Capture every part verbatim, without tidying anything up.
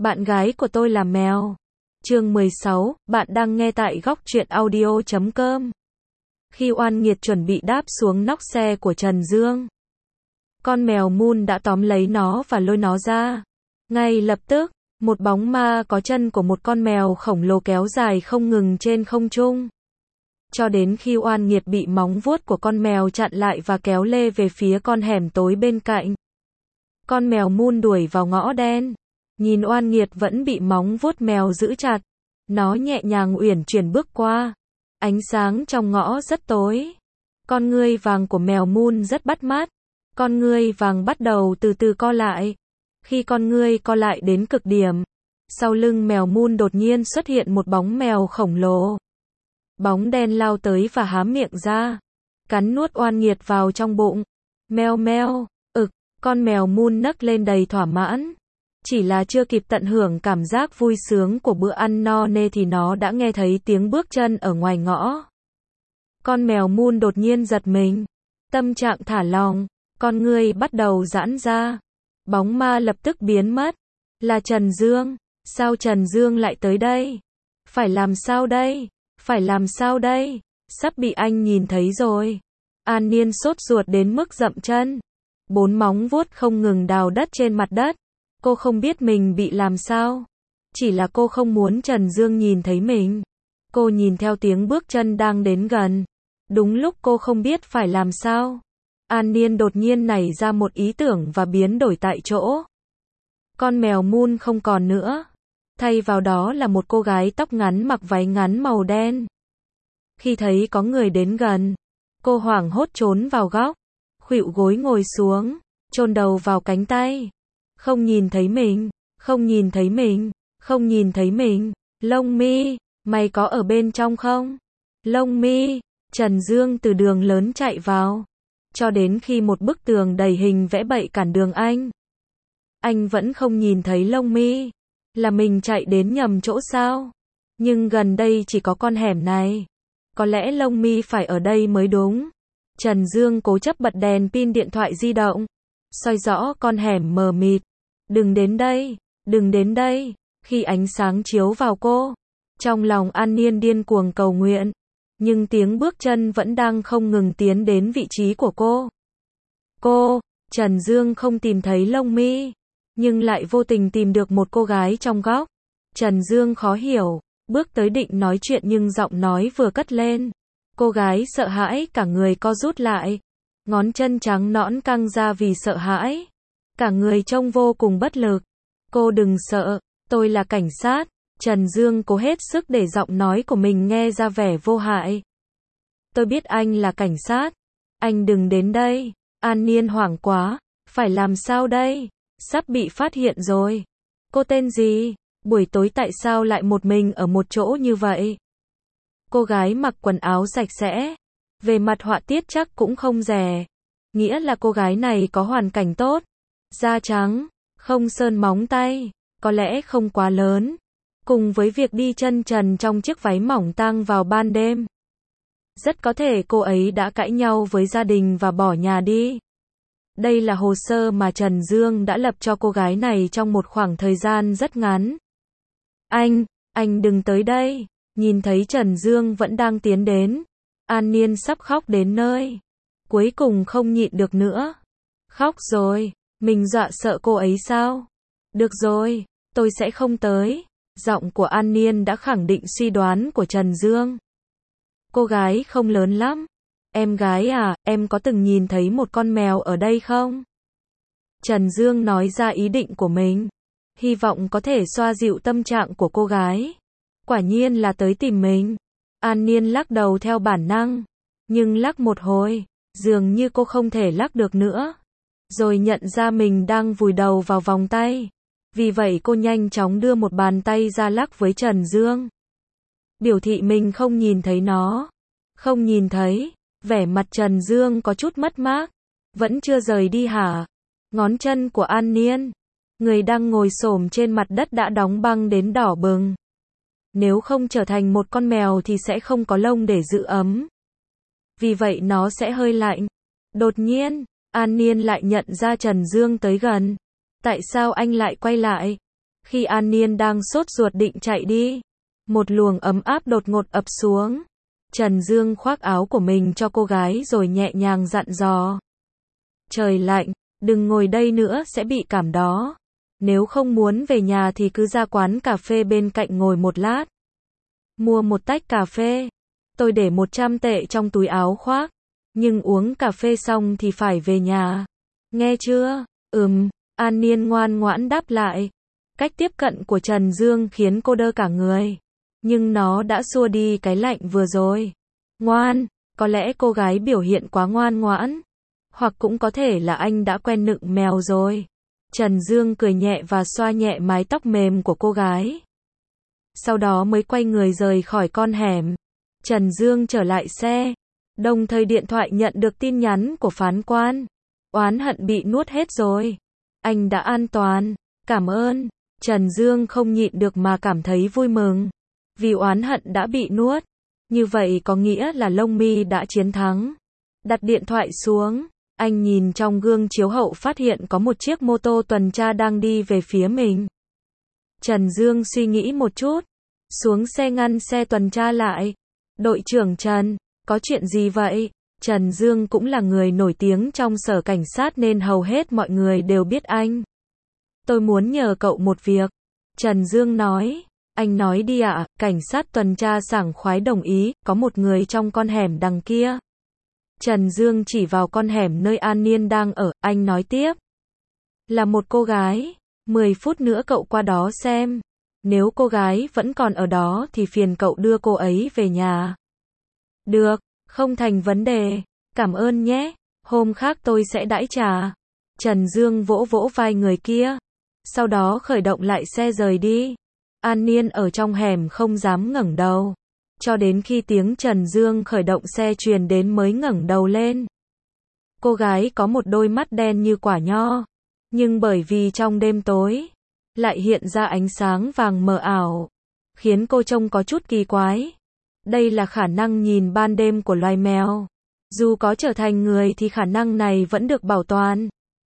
Bạn gái của tôi là mèo. Chương mười sáu, bạn đang nghe tại góc truyện audio chấm com. Khi Oan Nghiệt chuẩn bị đáp xuống nóc xe của Trần Dương, con mèo Moon đã tóm lấy nó và lôi nó ra. Ngay lập tức, một bóng ma có chân của một con mèo khổng lồ kéo dài không ngừng trên không trung. Cho đến khi Oan Nghiệt bị móng vuốt của con mèo chặn lại và kéo lê về phía con hẻm tối bên cạnh. Con mèo Moon đuổi vào ngõ đen. Nhìn Oan Nghiệt vẫn bị móng vuốt mèo giữ chặt. Nó nhẹ nhàng uyển chuyển bước qua. Ánh sáng trong ngõ rất tối. Con ngươi vàng của mèo Moon rất bắt mắt. Con ngươi vàng bắt đầu từ từ co lại. Khi con ngươi co lại đến cực điểm, sau lưng mèo Moon đột nhiên xuất hiện một bóng mèo khổng lồ. Bóng đen lao tới và há miệng ra, cắn nuốt Oan Nghiệt vào trong bụng. Meo meo, ực, con mèo Moon nấc lên đầy thỏa mãn. Chỉ là chưa kịp tận hưởng cảm giác vui sướng của bữa ăn no nê thì nó đã nghe thấy tiếng bước chân ở ngoài ngõ. Con mèo Moon đột nhiên giật mình, tâm trạng thả lỏng, con ngươi bắt đầu giãn ra. Bóng ma lập tức biến mất. Là Trần Dương. Sao Trần Dương lại tới đây? Phải làm sao đây? Phải làm sao đây? Sắp bị anh nhìn thấy rồi. An Niên sốt ruột đến mức dậm chân. Bốn móng vuốt không ngừng đào đất trên mặt đất. Cô không biết mình bị làm sao. Chỉ là cô không muốn Trần Dương nhìn thấy mình. Cô nhìn theo tiếng bước chân đang đến gần. Đúng lúc cô không biết phải làm sao, An Niên đột nhiên nảy ra một ý tưởng và biến đổi tại chỗ. Con mèo Moon không còn nữa. Thay vào đó là một cô gái tóc ngắn mặc váy ngắn màu đen. Khi thấy có người đến gần, cô hoảng hốt trốn vào góc, khuỵu gối ngồi xuống, chôn đầu vào cánh tay. Không nhìn thấy mình, không nhìn thấy mình, không nhìn thấy mình. Lông Mi, mày có ở bên trong không? Lông Mi, Trần Dương từ đường lớn chạy vào. Cho đến khi một bức tường đầy hình vẽ bậy cản đường anh. Anh vẫn không nhìn thấy Lông Mi. Là mình chạy đến nhầm chỗ sao? Nhưng gần đây chỉ có con hẻm này. Có lẽ Lông Mi phải ở đây mới đúng. Trần Dương cố chấp bật đèn pin điện thoại di động, soi rõ con hẻm mờ mịt. Đừng đến đây, đừng đến đây. Khi ánh sáng chiếu vào cô, trong lòng An Niên điên cuồng cầu nguyện. Nhưng tiếng bước chân vẫn đang không ngừng tiến đến vị trí của cô. Cô, Trần Dương không tìm thấy Lông Mi, nhưng lại vô tình tìm được một cô gái trong góc. Trần Dương khó hiểu, bước tới định nói chuyện nhưng giọng nói vừa cất lên. Cô gái sợ hãi cả người co rút lại. Ngón chân trắng nõn căng ra vì sợ hãi. Cả người trông vô cùng bất lực. Cô đừng sợ, tôi là cảnh sát. Trần Dương cố hết sức để giọng nói của mình nghe ra vẻ vô hại. Tôi biết anh là cảnh sát. Anh đừng đến đây. An Niên hoảng quá. Phải làm sao đây? Sắp bị phát hiện rồi. Cô tên gì? Buổi tối tại sao lại một mình ở một chỗ như vậy? Cô gái mặc quần áo sạch sẽ. Về mặt họa tiết chắc cũng không rẻ. Nghĩa là cô gái này có hoàn cảnh tốt. Da trắng, không sơn móng tay, có lẽ không quá lớn. Cùng với việc đi chân trần trong chiếc váy mỏng tang vào ban đêm. Rất có thể cô ấy đã cãi nhau với gia đình và bỏ nhà đi. Đây là hồ sơ mà Trần Dương đã lập cho cô gái này trong một khoảng thời gian rất ngắn. Anh, anh đừng tới đây. Nhìn thấy Trần Dương vẫn đang tiến đến. An Niên sắp khóc đến nơi. Cuối cùng không nhịn được nữa. Khóc rồi, mình dọa sợ cô ấy sao? Được rồi, tôi sẽ không tới. Giọng của An Niên đã khẳng định suy đoán của Trần Dương. Cô gái không lớn lắm. Em gái à, em có từng nhìn thấy một con mèo ở đây không? Trần Dương nói ra ý định của mình. Hy vọng có thể xoa dịu tâm trạng của cô gái. Quả nhiên là tới tìm mình. An Niên lắc đầu theo bản năng. Nhưng lắc một hồi, dường như cô không thể lắc được nữa. Rồi nhận ra mình đang vùi đầu vào vòng tay. Vì vậy cô nhanh chóng đưa một bàn tay ra lắc với Trần Dương. Biểu thị mình không nhìn thấy nó. Không nhìn thấy. Vẻ mặt Trần Dương có chút mất mát. Vẫn chưa rời đi hả? Ngón chân của An Niên, người đang ngồi xổm trên mặt đất đã đóng băng đến đỏ bừng. Nếu không trở thành một con mèo thì sẽ không có lông để giữ ấm. Vì vậy nó sẽ hơi lạnh. Đột nhiên, An Niên lại nhận ra Trần Dương tới gần. Tại sao anh lại quay lại? Khi An Niên đang sốt ruột định chạy đi, một luồng ấm áp đột ngột ập xuống. Trần Dương khoác áo của mình cho cô gái rồi nhẹ nhàng dặn dò. Trời lạnh, đừng ngồi đây nữa sẽ bị cảm đó. Nếu không muốn về nhà thì cứ ra quán cà phê bên cạnh ngồi một lát. Mua một tách cà phê. Tôi để một trăm tệ trong túi áo khoác. Nhưng uống cà phê xong thì phải về nhà. Nghe chưa? Ừm, An Niên ngoan ngoãn đáp lại. Cách tiếp cận của Trần Dương khiến cô đơ cả người. Nhưng nó đã xua đi cái lạnh vừa rồi. Ngoan, có lẽ cô gái biểu hiện quá ngoan ngoãn. Hoặc cũng có thể là anh đã quen nựng mèo rồi. Trần Dương cười nhẹ và xoa nhẹ mái tóc mềm của cô gái. Sau đó mới quay người rời khỏi con hẻm. Trần Dương trở lại xe. Đồng thời điện thoại nhận được tin nhắn của phán quan. Oán hận bị nuốt hết rồi. Anh đã an toàn. Cảm ơn. Trần Dương không nhịn được mà cảm thấy vui mừng. Vì oán hận đã bị nuốt. Như vậy có nghĩa là Long Mi đã chiến thắng. Đặt điện thoại xuống. Anh nhìn trong gương chiếu hậu phát hiện có một chiếc mô tô tuần tra đang đi về phía mình. Trần Dương suy nghĩ một chút. Xuống xe ngăn xe tuần tra lại. Đội trưởng Trần, có chuyện gì vậy? Trần Dương cũng là người nổi tiếng trong sở cảnh sát nên hầu hết mọi người đều biết anh. Tôi muốn nhờ cậu một việc. Trần Dương nói. Anh nói đi ạ. Cảnh sát tuần tra sảng khoái đồng ý. Có một người trong con hẻm đằng kia. Trần Dương chỉ vào con hẻm nơi An Niên đang ở. Anh nói tiếp. Là một cô gái. mười phút nữa cậu qua đó xem. Nếu cô gái vẫn còn ở đó thì phiền cậu đưa cô ấy về nhà. Được, không thành vấn đề. Cảm ơn nhé. Hôm khác tôi sẽ đãi trà. Trần Dương vỗ vỗ vai người kia. Sau đó khởi động lại xe rời đi. An Niên ở trong hẻm không dám ngẩng đầu. Cho đến khi tiếng Trần Dương khởi động xe truyền đến mới ngẩng đầu lên. Cô gái có một đôi mắt đen như quả nho. Nhưng bởi vì trong đêm tối, lại hiện ra ánh sáng vàng mờ ảo. Khiến cô trông có chút kỳ quái. Đây là khả năng nhìn ban đêm của loài mèo. Dù có trở thành người thì khả năng này vẫn được bảo toàn.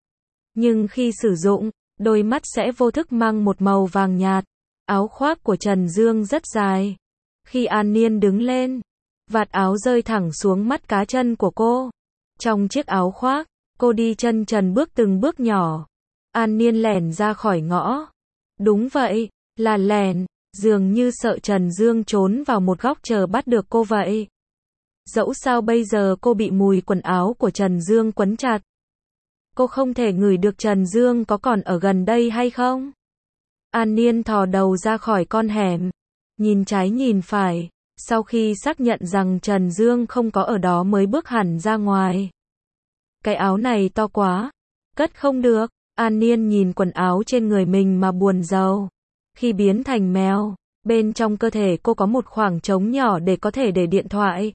Nhưng khi sử dụng, đôi mắt sẽ vô thức mang một màu vàng nhạt. Áo khoác của Trần Dương rất dài. Khi An Niên đứng lên, vạt áo rơi thẳng xuống mắt cá chân của cô. Trong chiếc áo khoác, cô đi chân trần bước từng bước nhỏ. An Niên lẻn ra khỏi ngõ. Đúng vậy, là lẻn, dường như sợ Trần Dương trốn vào một góc chờ bắt được cô vậy. Dẫu sao bây giờ cô bị mùi quần áo của Trần Dương quấn chặt. Cô không thể ngửi được Trần Dương có còn ở gần đây hay không. An Niên thò đầu ra khỏi con hẻm. Nhìn trái nhìn phải. Sau khi xác nhận rằng Trần Dương không có ở đó mới bước hẳn ra ngoài. Cái áo này to quá. Cất không được. An Niên nhìn quần áo trên người mình mà buồn rầu. Khi biến thành mèo, bên trong cơ thể cô có một khoảng trống nhỏ để có thể để điện thoại,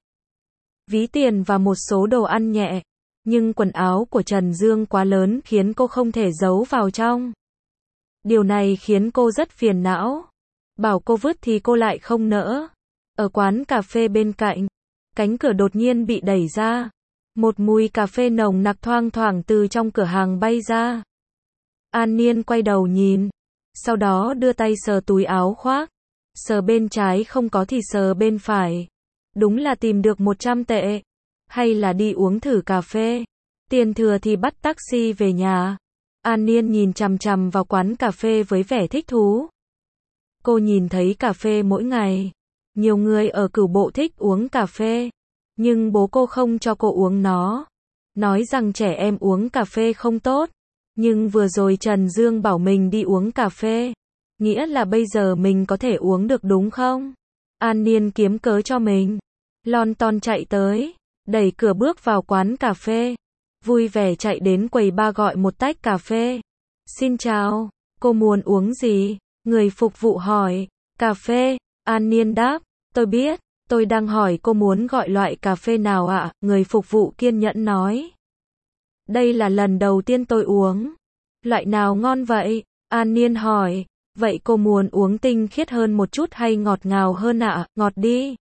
ví tiền và một số đồ ăn nhẹ. Nhưng quần áo của Trần Dương quá lớn khiến cô không thể giấu vào trong. Điều này khiến cô rất phiền não. Bảo cô vứt thì cô lại không nỡ. Ở quán cà phê bên cạnh, cánh cửa đột nhiên bị đẩy ra. Một mùi cà phê nồng nặc thoang thoảng từ trong cửa hàng bay ra. An Niên quay đầu nhìn. Sau đó đưa tay sờ túi áo khoác. Sờ bên trái không có thì sờ bên phải. Đúng là tìm được một trăm tệ. Hay là đi uống thử cà phê. Tiền thừa thì bắt taxi về nhà. An Niên nhìn chằm chằm vào quán cà phê với vẻ thích thú. Cô nhìn thấy cà phê mỗi ngày. Nhiều người ở Cửu Bộ thích uống cà phê. Nhưng bố cô không cho cô uống nó. Nói rằng trẻ em uống cà phê không tốt. Nhưng vừa rồi Trần Dương bảo mình đi uống cà phê. Nghĩa là bây giờ mình có thể uống được đúng không? An Niên kiếm cớ cho mình. Lon ton chạy tới. Đẩy cửa bước vào quán cà phê. Vui vẻ chạy đến quầy bar gọi một tách cà phê. Xin chào, cô muốn uống gì? Người phục vụ hỏi. Cà phê. An Niên đáp. Tôi biết, tôi đang hỏi cô muốn gọi loại cà phê nào ạ? À? Người phục vụ kiên nhẫn nói. Đây là lần đầu tiên tôi uống. Loại nào ngon vậy? An Niên hỏi. Vậy cô muốn uống tinh khiết hơn một chút hay ngọt ngào hơn ạ? À? Ngọt đi.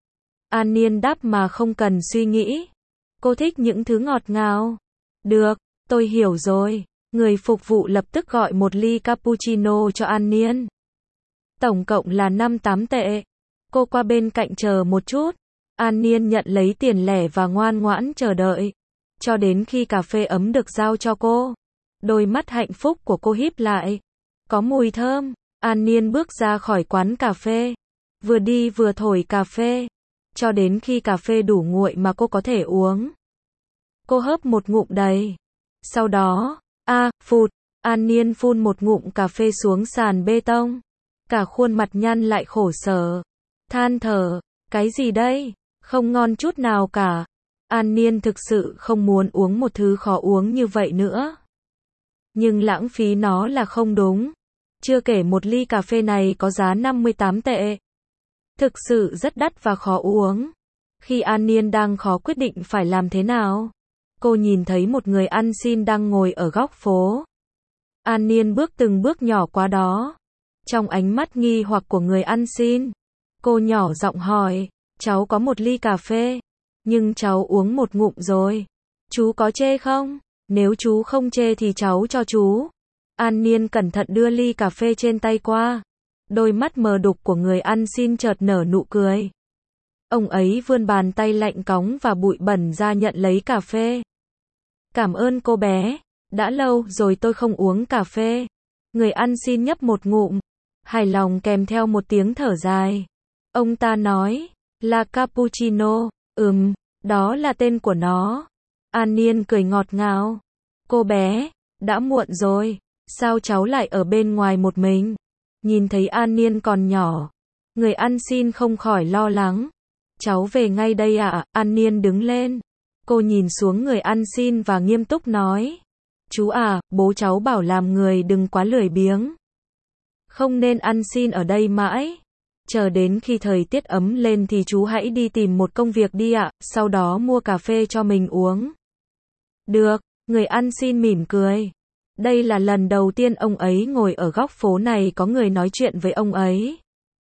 An Niên đáp mà không cần suy nghĩ. Cô thích những thứ ngọt ngào. Được, tôi hiểu rồi. Người phục vụ lập tức gọi một ly cappuccino cho An Niên. Tổng cộng là năm tám tệ. Cô qua bên cạnh chờ một chút. An Niên nhận lấy tiền lẻ và ngoan ngoãn chờ đợi. Cho đến khi cà phê ấm được giao cho cô. Đôi mắt hạnh phúc của cô híp lại. Có mùi thơm. An Niên bước ra khỏi quán cà phê. Vừa đi vừa thổi cà phê. Cho đến khi cà phê đủ nguội mà cô có thể uống. Cô hớp một ngụm đầy. Sau đó, a, à, phụt, An Niên phun một ngụm cà phê xuống sàn bê tông. Cả khuôn mặt nhăn lại khổ sở. Than thở, cái gì đây? Không ngon chút nào cả. An Niên thực sự không muốn uống một thứ khó uống như vậy nữa. Nhưng lãng phí nó là không đúng. Chưa kể một ly cà phê này có giá năm mươi tám tệ. Thực sự rất đắt và khó uống. Khi An Niên đang khó quyết định phải làm thế nào, cô nhìn thấy một người ăn xin đang ngồi ở góc phố. An Niên bước từng bước nhỏ qua đó. Trong ánh mắt nghi hoặc của người ăn xin, cô nhỏ giọng hỏi, cháu có một ly cà phê, nhưng cháu uống một ngụm rồi. Chú có chê không? Nếu chú không chê thì cháu cho chú. An Niên cẩn thận đưa ly cà phê trên tay qua. Đôi mắt mờ đục của người ăn xin chợt nở nụ cười. Ông ấy vươn bàn tay lạnh cóng và bụi bẩn ra nhận lấy cà phê. Cảm ơn cô bé, đã lâu rồi tôi không uống cà phê. Người ăn xin nhấp một ngụm, hài lòng kèm theo một tiếng thở dài. Ông ta nói, là cappuccino, ừm, đó là tên của nó. An Niên cười ngọt ngào. Cô bé, đã muộn rồi, sao cháu lại ở bên ngoài một mình? Nhìn thấy An Niên còn nhỏ, người ăn xin không khỏi lo lắng. Cháu về ngay đây ạ. À? An Niên đứng lên. Cô nhìn xuống người ăn xin và nghiêm túc nói. Chú à, bố cháu bảo làm người đừng quá lười biếng. Không nên ăn xin ở đây mãi. Chờ đến khi thời tiết ấm lên thì chú hãy đi tìm một công việc đi ạ, sau đó mua cà phê cho mình uống. Được, người ăn xin mỉm cười. Đây là lần đầu tiên ông ấy ngồi ở góc phố này có người nói chuyện với ông ấy.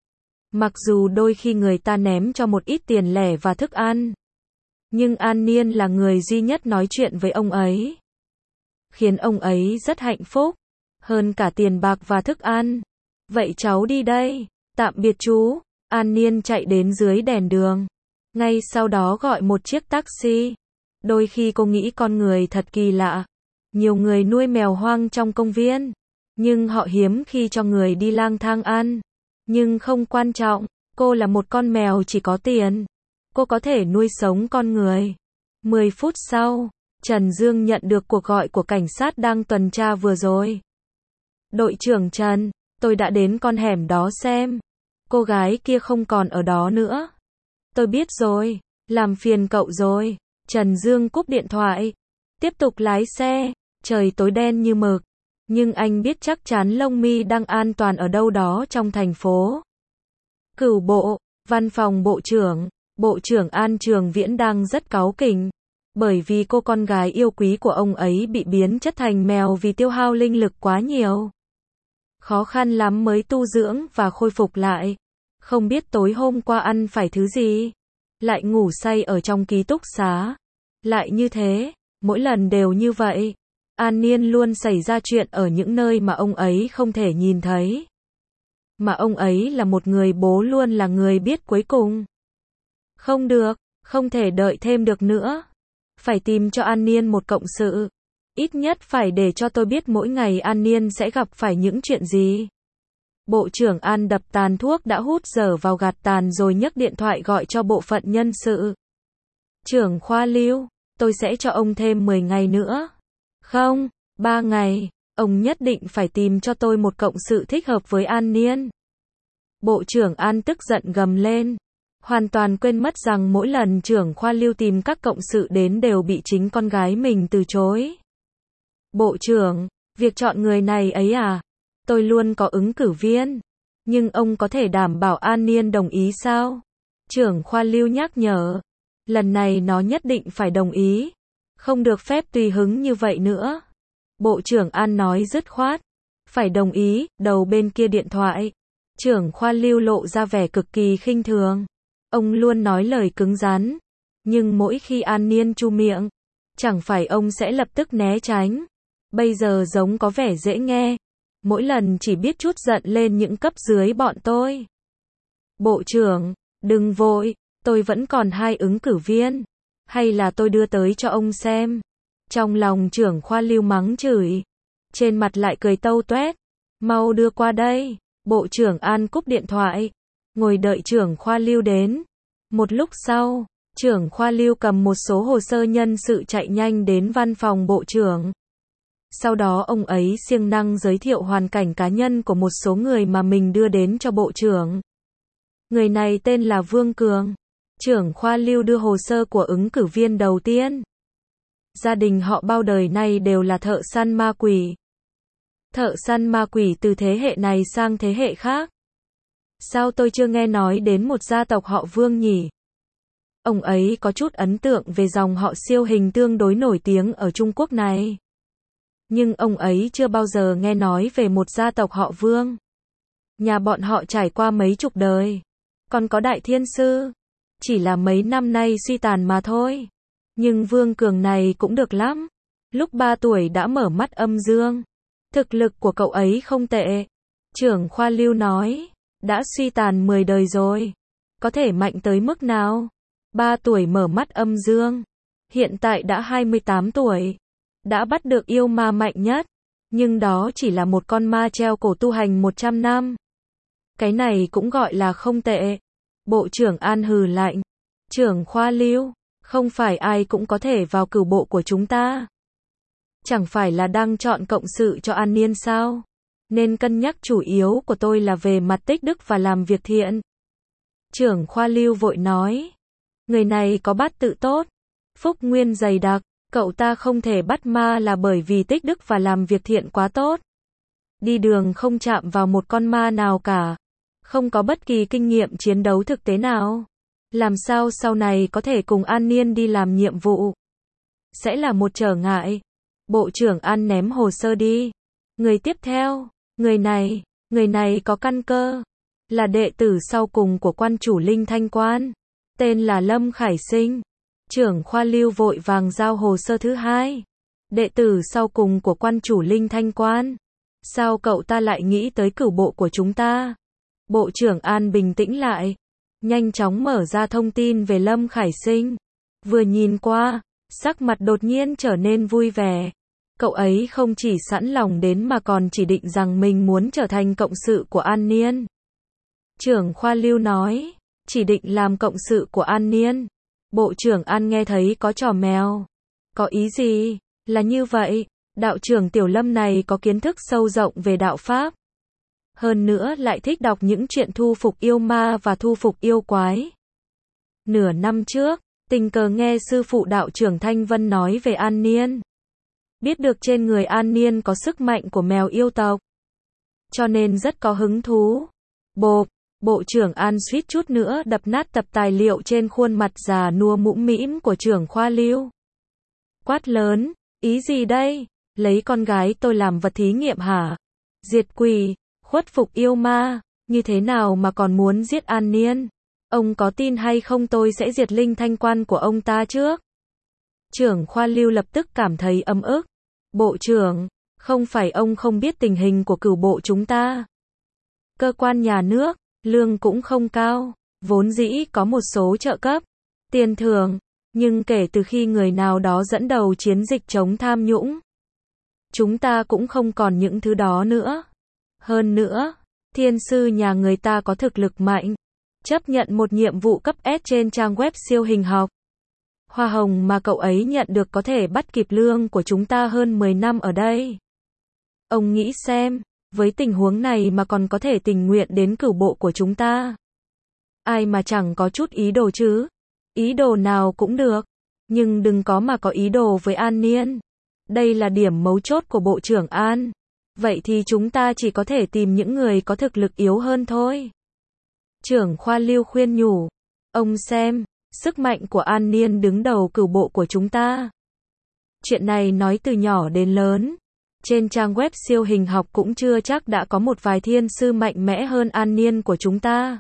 Mặc dù đôi khi người ta ném cho một ít tiền lẻ và thức ăn. Nhưng An Niên là người duy nhất nói chuyện với ông ấy. Khiến ông ấy rất hạnh phúc. Hơn cả tiền bạc và thức ăn. Vậy cháu đi đây. Tạm biệt chú. An Niên chạy đến dưới đèn đường. Ngay sau đó gọi một chiếc taxi. Đôi khi cô nghĩ con người thật kỳ lạ. Nhiều người nuôi mèo hoang trong công viên. Nhưng họ hiếm khi cho người đi lang thang ăn. Nhưng không quan trọng. Cô là một con mèo chỉ có tiền. Cô có thể nuôi sống con người. mười phút sau, Trần Dương nhận được cuộc gọi của cảnh sát đang tuần tra vừa rồi. Đội trưởng Trần, tôi đã đến con hẻm đó xem. Cô gái kia không còn ở đó nữa. Tôi biết rồi, làm phiền cậu rồi. Trần Dương cúp điện thoại. Tiếp tục lái xe. Trời tối đen như mực. Nhưng anh biết chắc chắn Long My đang an toàn ở đâu đó trong thành phố. Cửu bộ, văn phòng bộ trưởng. Bộ trưởng An Trường Viễn đang rất cáu kỉnh. Bởi vì cô con gái yêu quý của ông ấy bị biến chất thành mèo vì tiêu hao linh lực quá nhiều. Khó khăn lắm mới tu dưỡng và khôi phục lại. Không biết tối hôm qua ăn phải thứ gì. Lại ngủ say ở trong ký túc xá. Lại như thế, mỗi lần đều như vậy. An Niên luôn xảy ra chuyện ở những nơi mà ông ấy không thể nhìn thấy. Mà ông ấy là một người bố luôn là người biết cuối cùng. Không được, không thể đợi thêm được nữa. Phải tìm cho An Niên một cộng sự. Ít nhất phải để cho tôi biết mỗi ngày An Niên sẽ gặp phải những chuyện gì. Bộ trưởng An đập tàn thuốc đã hút dở vào gạt tàn rồi nhấc điện thoại gọi cho bộ phận nhân sự. Trưởng khoa Lưu, tôi sẽ cho ông thêm mười ngày nữa. Không, ba ngày, ông nhất định phải tìm cho tôi một cộng sự thích hợp với An Niên. Bộ trưởng An tức giận gầm lên. Hoàn toàn quên mất rằng mỗi lần trưởng khoa Lưu tìm các cộng sự đến đều bị chính con gái mình từ chối. Bộ trưởng, việc chọn người này ấy à? Tôi luôn có ứng cử viên. Nhưng ông có thể đảm bảo An Niên đồng ý sao? Trưởng khoa Lưu nhắc nhở. Lần này nó nhất định phải đồng ý. Không được phép tùy hứng như vậy nữa. Bộ trưởng An nói dứt khoát. Phải đồng ý, đầu bên kia điện thoại. Trưởng khoa Lưu lộ ra vẻ cực kỳ khinh thường. Ông luôn nói lời cứng rắn. Nhưng mỗi khi An Niên chu miệng, chẳng phải ông sẽ lập tức né tránh. bây giờ giống có vẻ dễ nghe. Mỗi lần chỉ biết chút giận lên những cấp dưới bọn tôi. Bộ trưởng, đừng vội, tôi vẫn còn hai ứng cử viên. Hay là tôi đưa tới cho ông xem. Trong lòng trưởng khoa Lưu mắng chửi. Trên mặt lại cười tâu toét. Mau đưa qua đây. Bộ trưởng An cúp điện thoại. Ngồi đợi trưởng khoa Lưu đến. Một lúc sau, trưởng khoa Lưu cầm một số hồ sơ nhân sự chạy nhanh đến văn phòng bộ trưởng. Sau đó ông ấy siêng năng giới thiệu hoàn cảnh cá nhân của một số người mà mình đưa đến cho bộ trưởng. Người này tên là Vương Cường. Trưởng khoa Lưu đưa hồ sơ của ứng cử viên đầu tiên. Gia đình họ bao đời nay đều là thợ săn ma quỷ. Thợ săn ma quỷ từ thế hệ này sang thế hệ khác. Sao tôi chưa nghe nói đến một gia tộc họ Vương nhỉ? Ông ấy có chút ấn tượng về dòng họ siêu hình tương đối nổi tiếng ở Trung Quốc này. Nhưng ông ấy chưa bao giờ nghe nói về một gia tộc họ Vương. Nhà bọn họ trải qua mấy chục đời. Còn có đại thiên sư. Chỉ là mấy năm nay suy tàn mà thôi. Nhưng Vương Cường này cũng được lắm. Lúc ba tuổi đã mở mắt âm dương. Thực lực của cậu ấy không tệ. Trưởng khoa Lưu nói. Đã suy tàn mười đời rồi. Có thể mạnh tới mức nào? ba tuổi mở mắt âm dương. Hiện tại đã hai mươi tám tuổi. Đã bắt được yêu ma mạnh nhất. Nhưng đó chỉ là một con ma treo cổ tu hành một trăm năm. Cái này cũng gọi là không tệ. Bộ trưởng An hừ lạnh. Trưởng khoa Lưu, không phải ai cũng có thể vào cửu bộ của chúng ta. Chẳng phải là đang chọn cộng sự cho An Niên sao? Nên cân nhắc chủ yếu của tôi là về mặt tích đức và làm việc thiện. Trưởng khoa Lưu vội nói. Người này có bát tự tốt. Phúc nguyên dày đặc. Cậu ta không thể bắt ma là bởi vì tích đức và làm việc thiện quá tốt. Đi đường không chạm vào một con ma nào cả. Không có bất kỳ kinh nghiệm chiến đấu thực tế nào. Làm sao sau này có thể cùng An Niên đi làm nhiệm vụ? Sẽ là một trở ngại. Bộ trưởng An ném hồ sơ đi. Người tiếp theo. Người này. Người này có căn cơ. Là đệ tử sau cùng của quan chủ Linh Thanh Quan. Tên là Lâm Khải Sinh. Trưởng khoa Lưu vội vàng giao hồ sơ thứ hai. Đệ tử sau cùng của quan chủ Linh Thanh Quan. Sao cậu ta lại nghĩ tới cửu bộ của chúng ta? Bộ trưởng An bình tĩnh lại. Nhanh chóng mở ra thông tin về Lâm Khải Sinh. Vừa nhìn qua, sắc mặt đột nhiên trở nên vui vẻ. Cậu ấy không chỉ sẵn lòng đến mà còn chỉ định rằng mình muốn trở thành cộng sự của An Niên. Trưởng khoa Lưu nói, chỉ định làm cộng sự của An Niên. Bộ trưởng An nghe thấy có trò mèo. Có ý gì? Là như vậy, đạo trưởng Tiểu Lâm này có kiến thức sâu rộng về đạo Pháp. Hơn nữa lại thích đọc những chuyện thu phục yêu ma và thu phục yêu quái. Nửa năm trước, tình cờ nghe sư phụ đạo trưởng Thanh Vân nói về An Niên. Biết được trên người An Niên có sức mạnh của mèo yêu tộc. Cho nên rất có hứng thú. Bộp, bộ trưởng An suýt chút nữa đập nát tập tài liệu trên khuôn mặt già nua mũm mĩm của trưởng khoa Lưu. Quát lớn, ý gì đây? Lấy con gái tôi làm vật thí nghiệm hả? Diệt quỷ, khuất phục yêu ma, như thế nào mà còn muốn giết An Niên? Ông có tin hay không tôi sẽ diệt Linh Thanh Quan của ông ta trước? Trưởng khoa Lưu lập tức cảm thấy ấm ức. Bộ trưởng, không phải ông không biết tình hình của cửu bộ chúng ta. Cơ quan nhà nước, lương cũng không cao, vốn dĩ có một số trợ cấp, tiền thưởng, nhưng kể từ khi người nào đó dẫn đầu chiến dịch chống tham nhũng, chúng ta cũng không còn những thứ đó nữa. Hơn nữa, thiên sư nhà người ta có thực lực mạnh, chấp nhận một nhiệm vụ cấp S trên trang web siêu hình học. Hoa hồng mà cậu ấy nhận được có thể bắt kịp lương của chúng ta hơn mười năm ở đây. Ông nghĩ xem, với tình huống này mà còn có thể tình nguyện đến cửu bộ của chúng ta. Ai mà chẳng có chút ý đồ chứ? Ý đồ nào cũng được, nhưng đừng có mà có ý đồ với An Niên. Đây là điểm mấu chốt của Bộ trưởng An. Vậy thì chúng ta chỉ có thể tìm những người có thực lực yếu hơn thôi. Trưởng khoa Lưu khuyên nhủ. Ông xem, sức mạnh của An Niên đứng đầu cửu bộ của chúng ta. Chuyện này nói từ nhỏ đến lớn. Trên trang web siêu hình học cũng chưa chắc đã có một vài thiên sư mạnh mẽ hơn An Niên của chúng ta.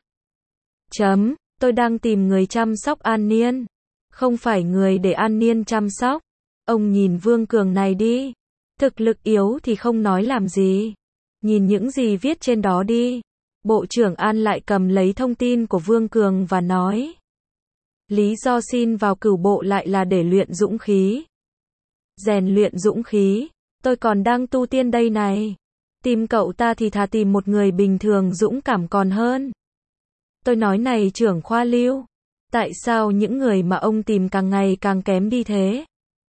Chấm, tôi đang tìm người chăm sóc An Niên. Không phải người để An Niên chăm sóc. Ông nhìn Vương Cường này đi. Thực lực yếu thì không nói làm gì. Nhìn những gì viết trên đó đi. Bộ trưởng An lại cầm lấy thông tin của Vương Cường và nói. Lý do xin vào cửu bộ lại là để luyện dũng khí. Rèn luyện dũng khí. Tôi còn đang tu tiên đây này. Tìm cậu ta thì thà tìm một người bình thường dũng cảm còn hơn. Tôi nói này trưởng khoa Lưu. Tại sao những người mà ông tìm càng ngày càng kém đi thế?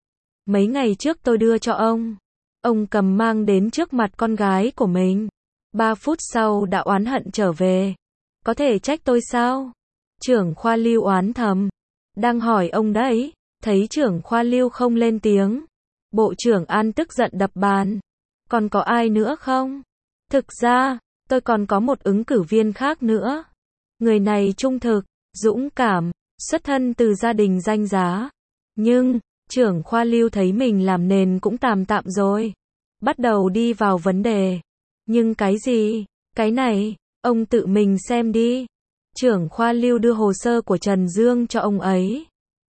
Mấy ngày trước tôi đưa cho ông. Ông cầm mang đến trước mặt con gái của mình. Ba phút sau đã oán hận trở về. Có thể trách tôi sao? Trưởng khoa Lưu oán thầm. Đang hỏi ông đấy. Thấy trưởng khoa Lưu không lên tiếng. Bộ trưởng An tức giận đập bàn. Còn có ai nữa không? Thực ra, tôi còn có một ứng cử viên khác nữa. Người này trung thực, dũng cảm, xuất thân từ gia đình danh giá. Nhưng, trưởng khoa Lưu thấy mình làm nền cũng tạm tạm rồi. Bắt đầu đi vào vấn đề. Nhưng cái gì? Cái này, ông tự mình xem đi. Trưởng khoa Lưu đưa hồ sơ của Trần Dương cho ông ấy.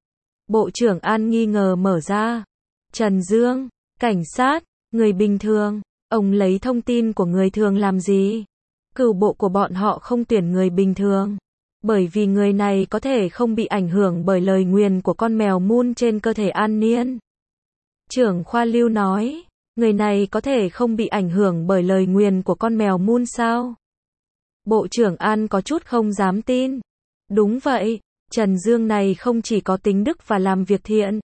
Bộ trưởng An nghi ngờ mở ra. Trần Dương, cảnh sát, người bình thường. Ông lấy thông tin của người thường làm gì? Cửu bộ của bọn họ không tuyển người bình thường. Bởi vì người này có thể không bị ảnh hưởng bởi lời nguyền của con mèo Moon trên cơ thể An Niên. Trưởng khoa Lưu nói, người này có thể không bị ảnh hưởng bởi lời nguyền của con mèo Moon sao? Bộ trưởng An có chút không dám tin. Đúng vậy, Trần Dương này không chỉ có tính đức và làm việc thiện,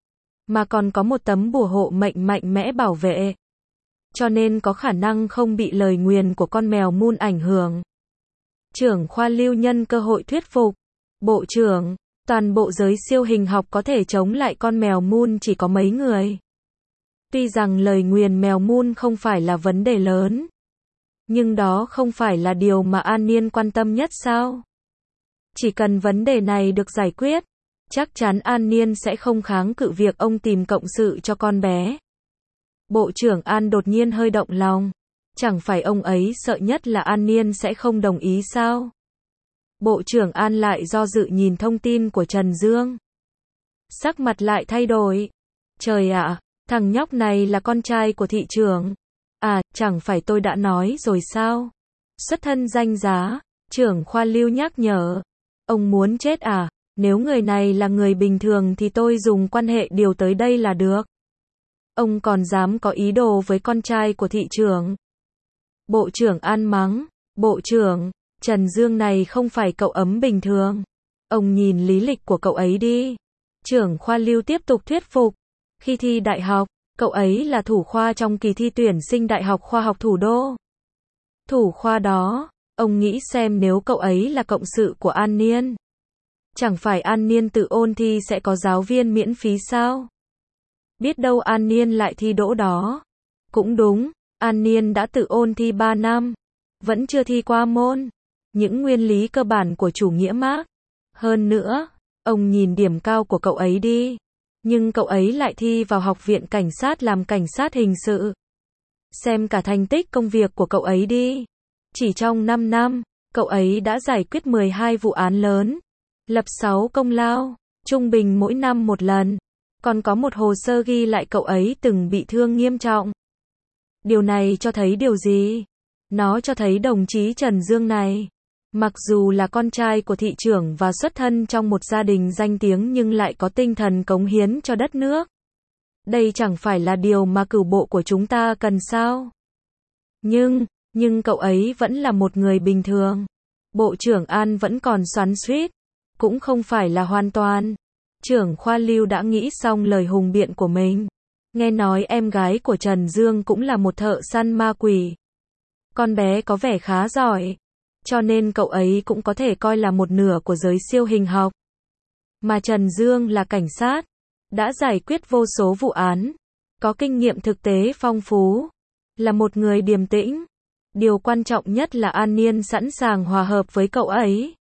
mà còn có một tấm bùa hộ mệnh mạnh mẽ bảo vệ. Cho nên có khả năng không bị lời nguyền của con mèo Moon ảnh hưởng. Trưởng khoa Lưu nhân cơ hội thuyết phục. Bộ trưởng, toàn bộ giới siêu hình học có thể chống lại con mèo Moon chỉ có mấy người. Tuy rằng lời nguyền mèo Moon không phải là vấn đề lớn. Nhưng đó không phải là điều mà An Niên quan tâm nhất sao? Chỉ cần vấn đề này được giải quyết, chắc chắn An Niên sẽ không kháng cự việc ông tìm cộng sự cho con bé. Bộ trưởng An đột nhiên hơi động lòng. Chẳng phải ông ấy sợ nhất là An Niên sẽ không đồng ý sao? Bộ trưởng An lại do dự nhìn thông tin của Trần Dương. Sắc mặt lại thay đổi. Trời ạ, thằng nhóc này là con trai của thị trưởng. À, chẳng phải tôi đã nói rồi sao? Xuất thân danh giá, trưởng khoa Lưu nhắc nhở. Ông muốn chết à? Nếu người này là người bình thường thì tôi dùng quan hệ điều tới đây là được. Ông còn dám có ý đồ với con trai của thị trưởng. Bộ trưởng An mắng. Bộ trưởng, Trần Dương này không phải cậu ấm bình thường. Ông nhìn lý lịch của cậu ấy đi. Trưởng khoa Lưu tiếp tục thuyết phục. Khi thi đại học, cậu ấy là thủ khoa trong kỳ thi tuyển sinh Đại học Khoa học Thủ đô. Thủ khoa đó, ông nghĩ xem nếu cậu ấy là cộng sự của An Niên. Chẳng phải An Niên tự ôn thi sẽ có giáo viên miễn phí sao? Biết đâu An Niên lại thi đỗ đó. Cũng đúng, An Niên đã tự ôn thi ba năm. Vẫn chưa thi qua môn. Những nguyên lý cơ bản của chủ nghĩa Mác. Hơn nữa, ông nhìn điểm cao của cậu ấy đi. Nhưng cậu ấy lại thi vào học viện cảnh sát làm cảnh sát hình sự. Xem cả thành tích công việc của cậu ấy đi. Chỉ trong năm năm, cậu ấy đã giải quyết mười hai vụ án lớn. Lập sáu công lao, trung bình mỗi năm một lần. Còn có một hồ sơ ghi lại cậu ấy từng bị thương nghiêm trọng. Điều này cho thấy điều gì? Nó cho thấy đồng chí Trần Dương này, mặc dù là con trai của thị trưởng và xuất thân trong một gia đình danh tiếng nhưng lại có tinh thần cống hiến cho đất nước. Đây chẳng phải là điều mà cửu bộ của chúng ta cần sao? Nhưng, nhưng cậu ấy vẫn là một người bình thường. Bộ trưởng An vẫn còn xoắn xuýt. Cũng không phải là hoàn toàn. Trưởng khoa Lưu đã nghĩ xong lời hùng biện của mình. Nghe nói em gái của Trần Dương cũng là một thợ săn ma quỷ. Con bé có vẻ khá giỏi. Cho nên cậu ấy cũng có thể coi là một nửa của giới siêu hình học. Mà Trần Dương là cảnh sát. Đã giải quyết vô số vụ án. Có kinh nghiệm thực tế phong phú. Là một người điềm tĩnh. Điều quan trọng nhất là An Niên sẵn sàng hòa hợp với cậu ấy.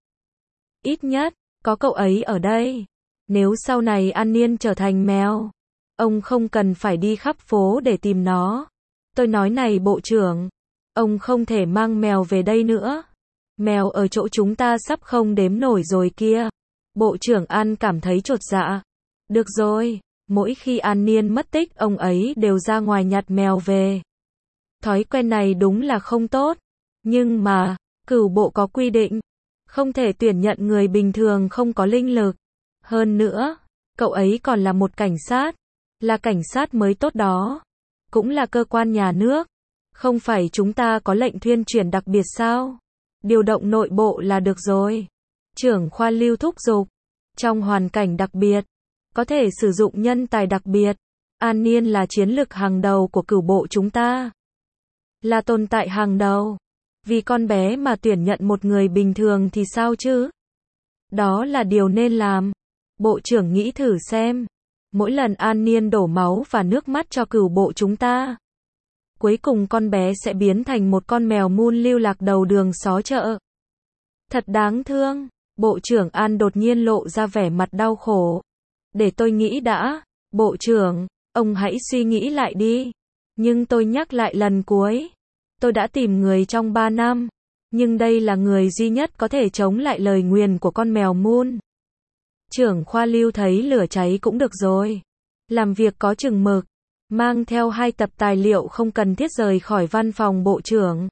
Ít nhất, có cậu ấy ở đây. Nếu sau này An Niên trở thành mèo, ông không cần phải đi khắp phố để tìm nó. Tôi nói này bộ trưởng, ông không thể mang mèo về đây nữa. Mèo ở chỗ chúng ta sắp không đếm nổi rồi kia. Bộ trưởng An cảm thấy chột dạ. Được rồi, Mỗi khi An Niên mất tích, ông ấy đều ra ngoài nhặt mèo về. Thói quen này đúng là không tốt. Nhưng mà, cửu bộ có quy định, không thể tuyển nhận người bình thường không có linh lực. Hơn nữa, cậu ấy còn là một cảnh sát, là cảnh sát mới tốt đó. Cũng là cơ quan nhà nước. Không phải chúng ta có lệnh thuyên chuyển đặc biệt sao? Điều động nội bộ là được rồi. Trưởng khoa Lưu thúc giục. Trong hoàn cảnh đặc biệt, có thể sử dụng nhân tài đặc biệt. An Niên là chiến lực hàng đầu của cửu bộ chúng ta. Là tồn tại hàng đầu. Vì con bé mà tuyển nhận một người bình thường thì sao chứ? Đó là điều nên làm. Bộ trưởng nghĩ thử xem. Mỗi lần An Niên đổ máu và nước mắt cho cửu bộ chúng ta, cuối cùng con bé sẽ biến thành một con mèo mun lưu lạc đầu đường xó chợ. Thật đáng thương. Bộ trưởng An đột nhiên lộ ra vẻ mặt đau khổ. Để tôi nghĩ đã. Bộ trưởng, ông hãy suy nghĩ lại đi. Nhưng tôi nhắc lại lần cuối. Tôi đã tìm người trong ba năm. Nhưng đây là người duy nhất có thể chống lại lời nguyền của con mèo mun. Trưởng khoa Lưu thấy lửa cháy cũng được rồi. Làm việc có chừng mực. Mang theo hai tập tài liệu không cần thiết rời khỏi văn phòng bộ trưởng.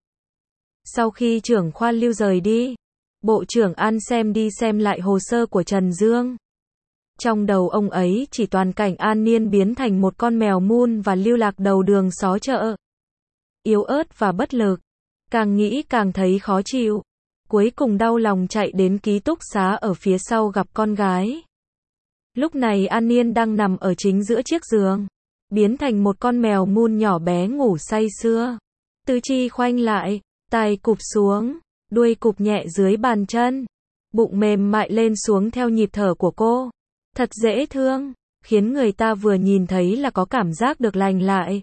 Sau khi trưởng khoa Lưu rời đi, bộ trưởng An xem đi xem lại hồ sơ của Trần Dương. Trong đầu ông ấy chỉ toàn cảnh An Niên biến thành một con mèo mun và lưu lạc đầu đường xó chợ. Yếu ớt và bất lực. Càng nghĩ càng thấy khó chịu. Cuối cùng đau lòng chạy đến ký túc xá ở phía sau gặp con gái. Lúc này An Niên đang nằm ở chính giữa chiếc giường, biến thành một con mèo mun nhỏ bé ngủ say sưa. Tứ chi khoanh lại, tai cụp xuống, đuôi cụp nhẹ dưới bàn chân. Bụng mềm mại lên xuống theo nhịp thở của cô. Thật dễ thương, khiến người ta vừa nhìn thấy là có cảm giác được lành lại.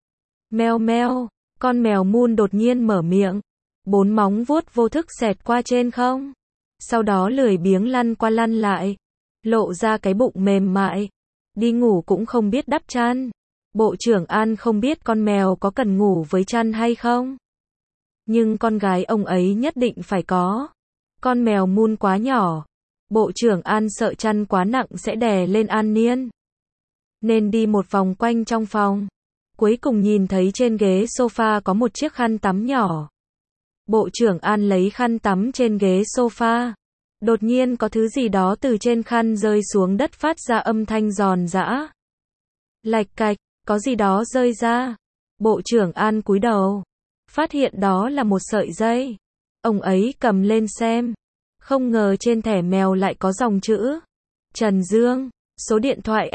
Meo meo, con mèo mun đột nhiên mở miệng. Bốn móng vuốt vô thức xẹt qua trên không. Sau đó lười biếng lăn qua lăn lại. Lộ ra cái bụng mềm mại. Đi ngủ cũng không biết đắp chăn. Bộ trưởng An không biết con mèo có cần ngủ với chăn hay không. Nhưng con gái ông ấy nhất định phải có. Con mèo mun quá nhỏ. Bộ trưởng An sợ chăn quá nặng sẽ đè lên An Niên. Nên đi một vòng quanh trong phòng. Cuối cùng nhìn thấy trên ghế sofa có một chiếc khăn tắm nhỏ. Bộ trưởng An lấy khăn tắm trên ghế sofa. Đột nhiên có thứ gì đó từ trên khăn rơi xuống đất phát ra âm thanh giòn giã. Lạch cạch, có gì đó rơi ra. Bộ trưởng An cúi đầu. Phát hiện đó là một sợi dây. Ông ấy cầm lên xem. Không ngờ trên thẻ mèo lại có dòng chữ. Trần Dương, số điện thoại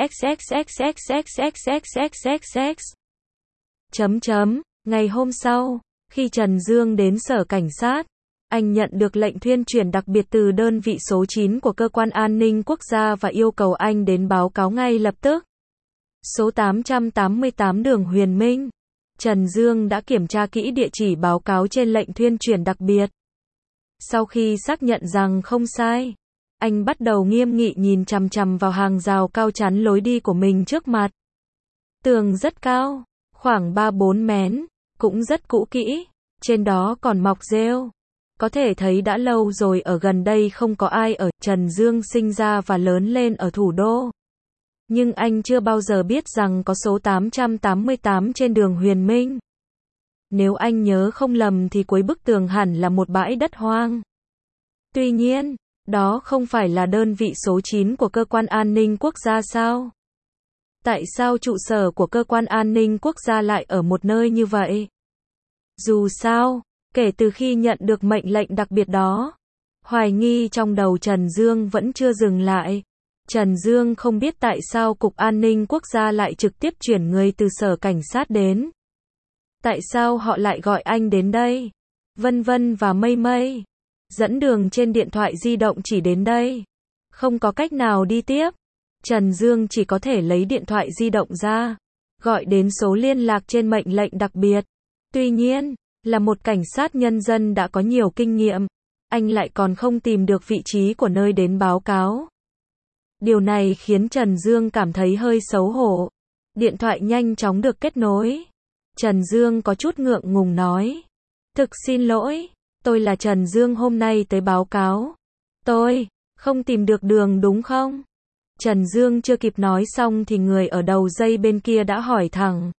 xxxxxxxxxxxx. Chấm chấm, ngày hôm sau, khi Trần Dương đến sở cảnh sát, anh nhận được lệnh thuyên chuyển đặc biệt từ đơn vị số chín của Cơ quan An ninh Quốc gia và yêu cầu anh đến báo cáo ngay lập tức. Số tám trăm tám mươi tám đường Huyền Minh. Trần Dương đã kiểm tra kỹ địa chỉ báo cáo trên lệnh thuyên chuyển đặc biệt. Sau khi xác nhận rằng không sai, anh bắt đầu nghiêm nghị nhìn chằm chằm vào hàng rào cao chắn lối đi của mình trước mặt. Tường rất cao, khoảng ba bốn mét, cũng rất cũ kỹ, trên đó còn mọc rêu. Có thể thấy đã lâu rồi ở gần đây không có ai ở. Trần Dương sinh ra và lớn lên ở thủ đô. Nhưng anh chưa bao giờ biết rằng có số tám trăm tám mươi tám trên đường Huyền Minh. Nếu anh nhớ không lầm thì cuối bức tường hẳn là một bãi đất hoang. Tuy nhiên, đó không phải là đơn vị số chín của Cơ quan An ninh Quốc gia sao? Tại sao trụ sở của Cơ quan An ninh Quốc gia lại ở một nơi như vậy? Dù sao, kể từ khi nhận được mệnh lệnh đặc biệt đó, hoài nghi trong đầu Trần Dương vẫn chưa dừng lại. Trần Dương không biết tại sao Cục An ninh Quốc gia lại trực tiếp chuyển người từ sở cảnh sát đến. Tại sao họ lại gọi anh đến đây? Vân Vân và Mây Mây. Dẫn đường trên điện thoại di động chỉ đến đây. Không có cách nào đi tiếp. Trần Dương chỉ có thể lấy điện thoại di động ra, gọi đến số liên lạc trên mệnh lệnh đặc biệt. Tuy nhiên, là một cảnh sát nhân dân đã có nhiều kinh nghiệm, anh lại còn không tìm được vị trí của nơi đến báo cáo. Điều này khiến Trần Dương cảm thấy hơi xấu hổ. Điện thoại nhanh chóng được kết nối. Trần Dương có chút ngượng ngùng nói. Thực xin lỗi, tôi là Trần Dương hôm nay tới báo cáo. Tôi không tìm được đường đúng không? Trần Dương chưa kịp nói xong thì người ở đầu dây bên kia đã hỏi thẳng.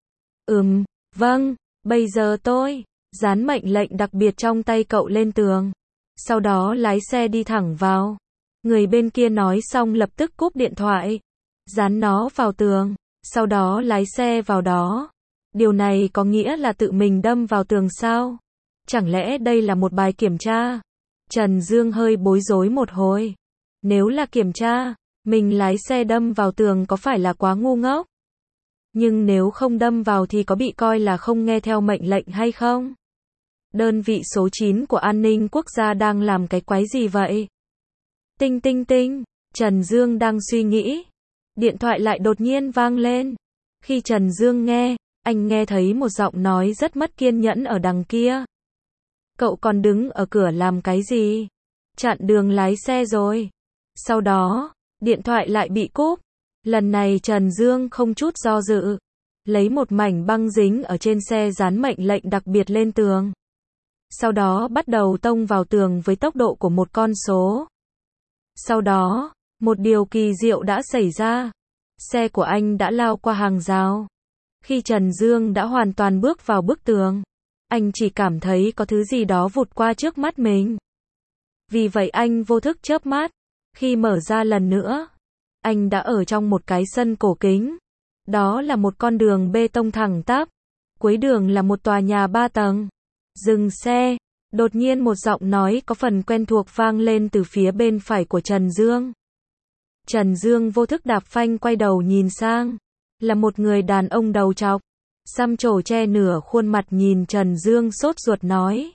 Ừm, vâng, bây giờ tôi dán mệnh lệnh đặc biệt trong tay cậu lên tường. Sau đó lái xe đi thẳng vào. Người bên kia nói xong lập tức cúp điện thoại. Dán nó vào tường. Sau đó lái xe vào đó. Điều này có nghĩa là tự mình đâm vào tường sao? Chẳng lẽ đây là một bài kiểm tra? Trần Dương hơi bối rối một hồi. Nếu là kiểm tra, mình lái xe đâm vào tường có phải là quá ngu ngốc? Nhưng nếu không đâm vào thì có bị coi là không nghe theo mệnh lệnh hay không? Đơn vị số chín của an ninh quốc gia đang làm cái quái gì vậy? Tinh tinh tinh, Trần Dương đang suy nghĩ. Điện thoại lại đột nhiên vang lên. Khi Trần Dương nghe, anh nghe thấy một giọng nói rất mất kiên nhẫn ở đằng kia. Cậu còn đứng ở cửa làm cái gì? Chặn đường lái xe rồi. Sau đó, điện thoại lại bị cúp. Lần này Trần Dương không chút do dự. Lấy một mảnh băng dính ở trên xe dán mệnh lệnh đặc biệt lên tường. Sau đó bắt đầu tông vào tường với tốc độ của một con số. Sau đó, một điều kỳ diệu đã xảy ra. Xe của anh đã lao qua hàng rào. Khi Trần Dương đã hoàn toàn bước vào bức tường, anh chỉ cảm thấy có thứ gì đó vụt qua trước mắt mình. Vì vậy anh vô thức chớp mắt. Khi mở ra lần nữa, anh đã ở trong một cái sân cổ kính. Đó là một con đường bê tông thẳng tắp. Cuối đường là một tòa nhà ba tầng. Dừng xe. Đột nhiên một giọng nói có phần quen thuộc vang lên từ phía bên phải của Trần Dương. Trần Dương vô thức đạp phanh quay đầu nhìn sang. Là một người đàn ông đầu trọc. Xăm trổ che nửa khuôn mặt nhìn Trần Dương sốt ruột nói.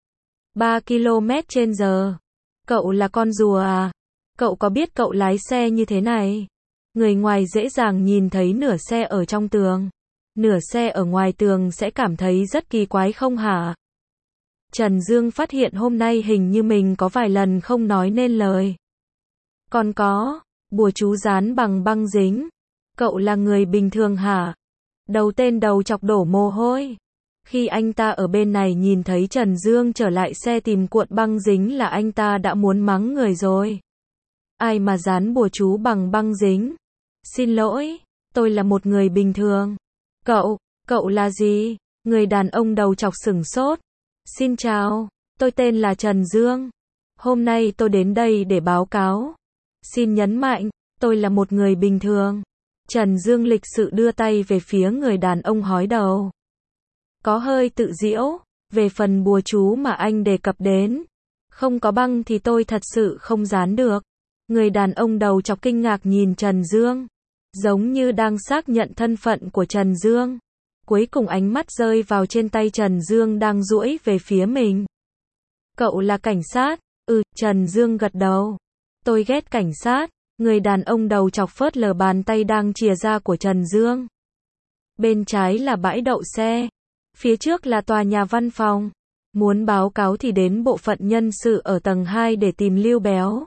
ba ki lô mét trên giờ. Cậu là con rùa à? Cậu có biết cậu lái xe như thế này? Người ngoài dễ dàng nhìn thấy nửa xe ở trong tường. Nửa xe ở ngoài tường sẽ cảm thấy rất kỳ quái không hả? Trần Dương phát hiện hôm nay hình như mình có vài lần không nói nên lời. Còn có, bùa chú dán bằng băng dính. Cậu là người bình thường hả? Đầu tên đầu chọc đổ mồ hôi. Khi anh ta ở bên này nhìn thấy Trần Dương trở lại xe tìm cuộn băng dính là anh ta đã muốn mắng người rồi. Ai mà dán bùa chú bằng băng dính? Xin lỗi, tôi là một người bình thường. Cậu, cậu là gì? Người đàn ông đầu chọc sửng sốt. Xin chào, tôi tên là Trần Dương. Hôm nay tôi đến đây để báo cáo. Xin nhấn mạnh, tôi là một người bình thường. Trần Dương lịch sự đưa tay về phía người đàn ông hói đầu. Có hơi tự giễu, về phần bùa chú mà anh đề cập đến. Không có băng thì tôi thật sự không dán được. Người đàn ông đầu chọc kinh ngạc nhìn Trần Dương. Giống như đang xác nhận thân phận của Trần Dương. Cuối cùng ánh mắt rơi vào trên tay Trần Dương đang duỗi về phía mình. Cậu là cảnh sát? Ừ, Trần Dương gật đầu. Tôi ghét cảnh sát. Người đàn ông đầu chọc phớt lờ bàn tay đang chìa ra của Trần Dương. Bên trái là bãi đậu xe. Phía trước là tòa nhà văn phòng. Muốn báo cáo thì đến bộ phận nhân sự ở tầng hai để tìm Lưu Béo.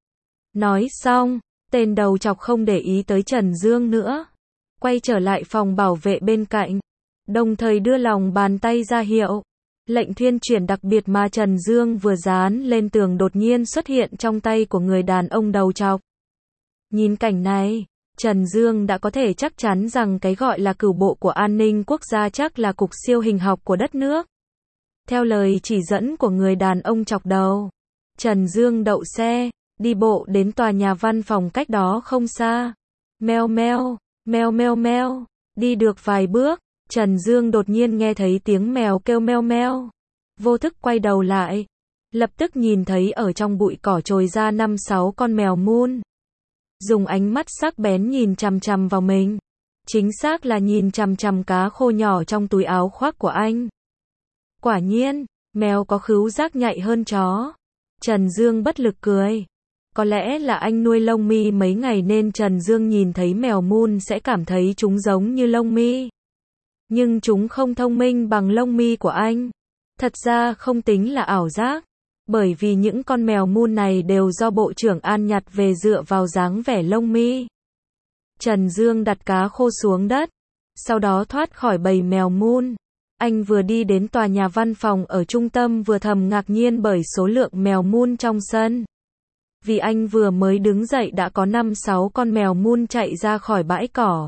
Nói xong, tên đầu chọc không để ý tới Trần Dương nữa. Quay trở lại phòng bảo vệ bên cạnh. Đồng thời đưa lòng bàn tay ra hiệu. Lệnh thuyên chuyển đặc biệt mà Trần Dương vừa dán lên tường đột nhiên xuất hiện trong tay của người đàn ông đầu chọc. Nhìn cảnh này, Trần Dương đã có thể chắc chắn rằng cái gọi là cửu bộ của an ninh quốc gia chắc là cục siêu hình học của đất nước. Theo lời chỉ dẫn của người đàn ông chọc đầu, Trần Dương đậu xe, đi bộ đến tòa nhà văn phòng cách đó không xa. Meo meo, meo meo meo, đi được vài bước, Trần Dương đột nhiên nghe thấy tiếng mèo kêu meo meo. Vô thức quay đầu lại, lập tức nhìn thấy ở trong bụi cỏ trồi ra năm sáu con mèo mun. Dùng ánh mắt sắc bén nhìn chằm chằm vào mình. Chính xác là nhìn chằm chằm cá khô nhỏ trong túi áo khoác của anh. Quả nhiên, mèo có khứu giác nhạy hơn chó. Trần Dương bất lực cười. Có lẽ là anh nuôi lông mi mấy ngày nên Trần Dương nhìn thấy mèo mun sẽ cảm thấy chúng giống như lông mi. Nhưng chúng không thông minh bằng lông mi của anh. Thật ra không tính là ảo giác. Bởi vì những con mèo mun này đều do Bộ trưởng An nhặt về dựa vào dáng vẻ lông mi. Trần Dương đặt cá khô xuống đất. Sau đó thoát khỏi bầy mèo mun. Anh vừa đi đến tòa nhà văn phòng ở trung tâm vừa thầm ngạc nhiên bởi số lượng mèo mun trong sân. vì anh vừa mới đứng dậy đã có năm sáu con mèo mun chạy ra khỏi bãi cỏ.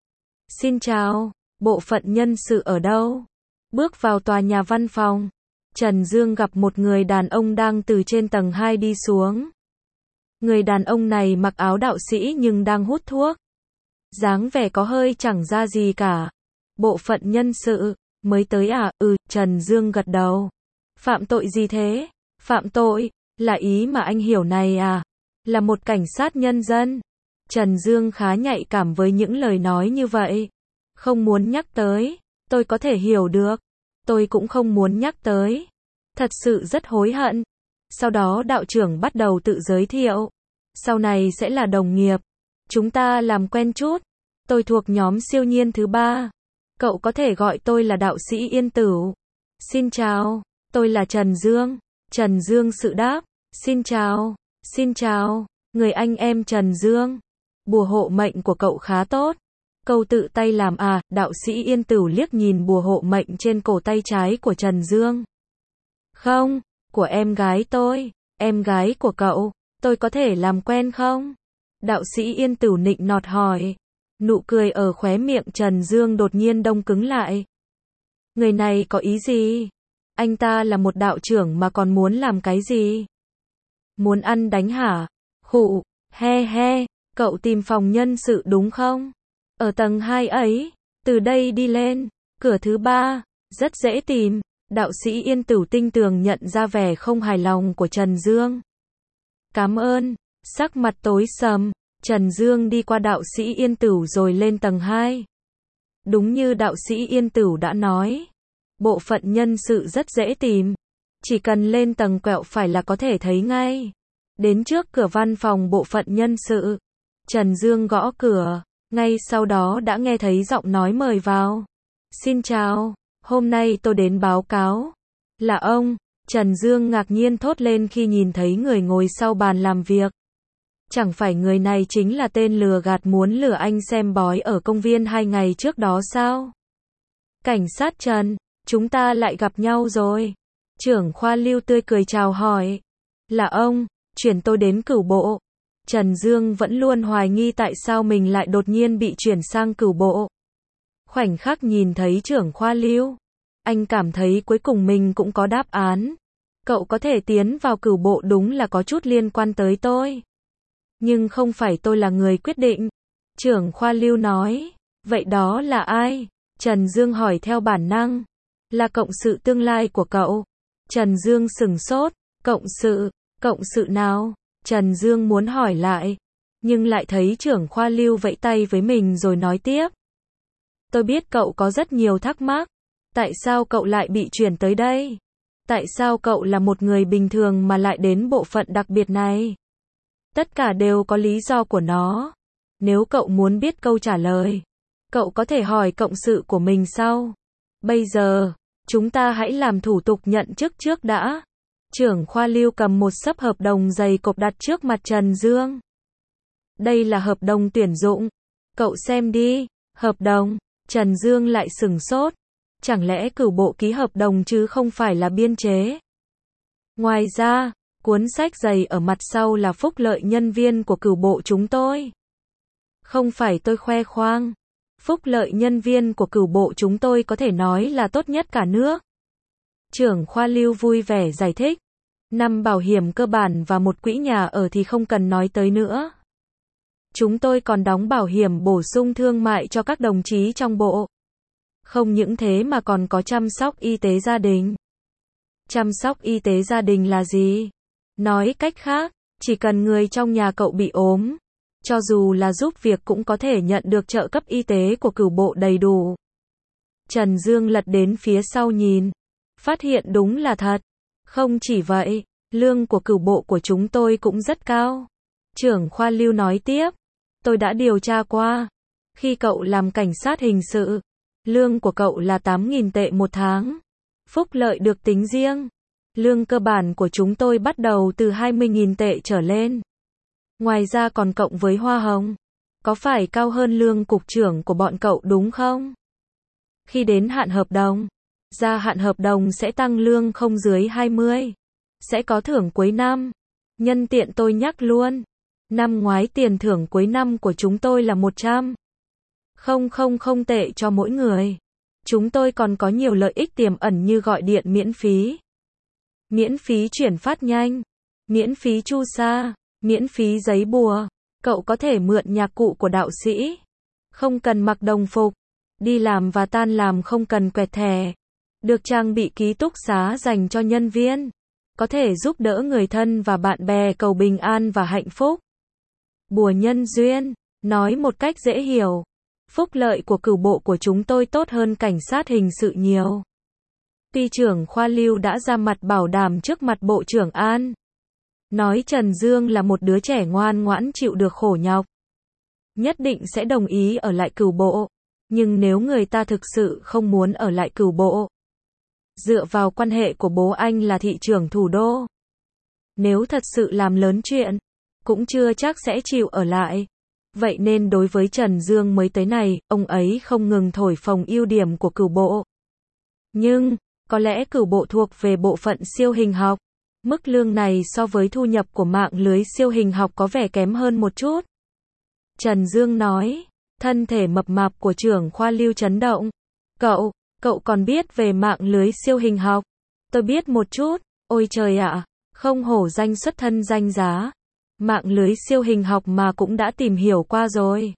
Xin chào, bộ phận nhân sự ở đâu? Bước vào tòa nhà văn phòng, Trần Dương gặp một người đàn ông đang từ trên tầng hai đi xuống. Người đàn ông này mặc áo đạo sĩ nhưng đang hút thuốc. Dáng vẻ có hơi chẳng ra gì cả. Bộ phận nhân sự, mới tới à? Ừ, Trần Dương gật đầu. Phạm tội gì thế? Phạm tội, là ý mà anh hiểu này à? Là một cảnh sát nhân dân. Trần Dương khá nhạy cảm với những lời nói như vậy. Không muốn nhắc tới, tôi có thể hiểu được. Tôi cũng không muốn nhắc tới. Thật sự rất hối hận. Sau đó đạo trưởng bắt đầu tự giới thiệu. Sau này sẽ là đồng nghiệp. Chúng ta làm quen chút. Tôi thuộc nhóm siêu nhiên thứ ba. Cậu có thể gọi tôi là đạo sĩ Yên Tửu. Xin chào, tôi là Trần Dương. Trần Dương sự đáp. Xin chào, xin chào, người anh em Trần Dương. Bùa hộ mệnh của cậu khá tốt. Câu tự tay làm à? Đạo sĩ Yên Tửu liếc nhìn bùa hộ mệnh trên cổ tay trái của Trần Dương. Không, của em gái tôi. Em gái của cậu, tôi có thể làm quen không? Đạo sĩ Yên Tửu nịnh nọt hỏi. Nụ cười ở khóe miệng Trần Dương đột nhiên đông cứng lại. Người này có ý gì? Anh ta là một đạo trưởng mà còn muốn làm cái gì? Muốn ăn đánh hả? Khụ, he he, cậu tìm phòng nhân sự đúng không? Ở tầng hai ấy, từ đây đi lên, cửa thứ ba, rất dễ tìm. Đạo sĩ Yên Tửu tinh tường nhận ra vẻ không hài lòng của Trần Dương. Cảm ơn, sắc mặt tối sầm, Trần Dương đi qua đạo sĩ Yên Tửu rồi lên tầng hai. Đúng như đạo sĩ Yên Tửu đã nói, bộ phận nhân sự rất dễ tìm. Chỉ cần lên tầng quẹo phải là có thể thấy ngay. Đến trước cửa văn phòng bộ phận nhân sự, Trần Dương gõ cửa, ngay sau đó đã nghe thấy giọng nói mời vào. Xin chào, hôm nay tôi đến báo cáo. Là ông? Trần Dương ngạc nhiên thốt lên khi nhìn thấy người ngồi sau bàn làm việc. Chẳng phải người này chính là tên lừa gạt muốn lừa anh xem bói ở công viên hai ngày trước đó sao? Cảnh sát Trần, chúng ta lại gặp nhau rồi. Trưởng khoa Lưu tươi cười chào hỏi. Là ông, chuyển tôi đến cửu bộ. Trần Dương vẫn luôn hoài nghi tại sao mình lại đột nhiên bị chuyển sang cửu bộ. Khoảnh khắc nhìn thấy trưởng khoa Lưu, anh cảm thấy cuối cùng mình cũng có đáp án. Cậu có thể tiến vào cửu bộ đúng là có chút liên quan tới tôi. Nhưng không phải tôi là người quyết định. Trưởng khoa Lưu nói. Vậy đó là ai? Trần Dương hỏi theo bản năng. Là cộng sự tương lai của cậu. Trần Dương sửng sốt. Cộng sự? Cộng sự nào? Trần Dương muốn hỏi lại. Nhưng lại thấy trưởng khoa Lưu vẫy tay với mình rồi nói tiếp. Tôi biết cậu có rất nhiều thắc mắc. Tại sao cậu lại bị chuyển tới đây? Tại sao cậu là một người bình thường mà lại đến bộ phận đặc biệt này? Tất cả đều có lý do của nó. Nếu cậu muốn biết câu trả lời, cậu có thể hỏi cộng sự của mình sau. Bây giờ, chúng ta hãy làm thủ tục nhận chức trước đã. Trưởng khoa Lưu cầm một xấp hợp đồng dày cộp đặt trước mặt Trần Dương. Đây là hợp đồng tuyển dụng. Cậu xem đi. Hợp đồng. Trần Dương lại sửng sốt. Chẳng lẽ cửu bộ ký hợp đồng chứ không phải là biên chế? Ngoài ra, cuốn sách dày ở mặt sau là phúc lợi nhân viên của cửu bộ chúng tôi. Không phải tôi khoe khoang. Phúc lợi nhân viên của cửu bộ chúng tôi có thể nói là tốt nhất cả nước. Trưởng khoa Lưu vui vẻ giải thích. Năm bảo hiểm cơ bản và một quỹ nhà ở thì không cần nói tới nữa. Chúng tôi còn đóng bảo hiểm bổ sung thương mại cho các đồng chí trong bộ. Không những thế mà còn có chăm sóc y tế gia đình. Chăm sóc y tế gia đình là gì? Nói cách khác, chỉ cần người trong nhà cậu bị ốm, cho dù là giúp việc cũng có thể nhận được trợ cấp y tế của cửu bộ đầy đủ. Trần Dương lật đến phía sau nhìn, phát hiện đúng là thật. Không chỉ vậy, lương của cửu bộ của chúng tôi cũng rất cao. Trưởng khoa Lưu nói tiếp, tôi đã điều tra qua. Khi cậu làm cảnh sát hình sự, lương của cậu là tám nghìn tệ một tháng. Phúc lợi được tính riêng. Lương cơ bản của chúng tôi bắt đầu từ hai mươi nghìn tệ trở lên. Ngoài ra còn cộng với hoa hồng. Có phải cao hơn lương cục trưởng của bọn cậu đúng không? Khi đến hạn hợp đồng, gia hạn hợp đồng sẽ tăng lương không dưới hai mươi. Sẽ có thưởng cuối năm. Nhân tiện tôi nhắc luôn. Năm ngoái tiền thưởng cuối năm của chúng tôi là một trăm không không không tệ cho mỗi người. Chúng tôi còn có nhiều lợi ích tiềm ẩn như gọi điện miễn phí, miễn phí chuyển phát nhanh, miễn phí chu sa, miễn phí giấy bùa. Cậu có thể mượn nhạc cụ của đạo sĩ. Không cần mặc đồng phục. Đi làm và tan làm không cần quẹt thẻ. Được trang bị ký túc xá dành cho nhân viên. Có thể giúp đỡ người thân và bạn bè cầu bình an và hạnh phúc. Bùa nhân duyên. Nói một cách dễ hiểu. Phúc lợi của cửu bộ của chúng tôi tốt hơn cảnh sát hình sự nhiều. Ty trưởng khoa Lưu đã ra mặt bảo đảm trước mặt Bộ trưởng An. Nói Trần Dương là một đứa trẻ ngoan ngoãn chịu được khổ nhọc. Nhất định sẽ đồng ý ở lại cửu bộ. Nhưng nếu người ta thực sự không muốn ở lại cửu bộ, dựa vào quan hệ của bố anh là thị trưởng thủ đô, nếu thật sự làm lớn chuyện, cũng chưa chắc sẽ chịu ở lại. Vậy nên đối với Trần Dương mới tới này, ông ấy không ngừng thổi phồng ưu điểm của cửu bộ. Nhưng, có lẽ cửu bộ thuộc về bộ phận siêu hình học. Mức lương này so với thu nhập của mạng lưới siêu hình học có vẻ kém hơn một chút. Trần Dương nói, thân thể mập mạp của trưởng khoa Lưu chấn động. Cậu, cậu còn biết về mạng lưới siêu hình học? Tôi biết một chút, ôi trời ạ, không hổ danh xuất thân danh giá. Mạng lưới siêu hình học mà cũng đã tìm hiểu qua rồi.